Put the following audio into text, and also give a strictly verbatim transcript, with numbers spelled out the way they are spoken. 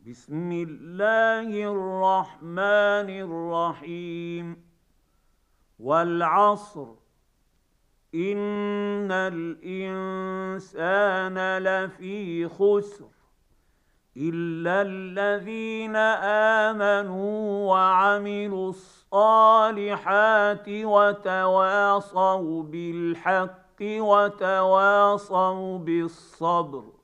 بسم الله الرحمن الرحيم. والعصر إن الإنسان لفي خسر إلا الذين آمنوا وعملوا الصالحات وتواصوا بالحق وتواصوا بالصبر.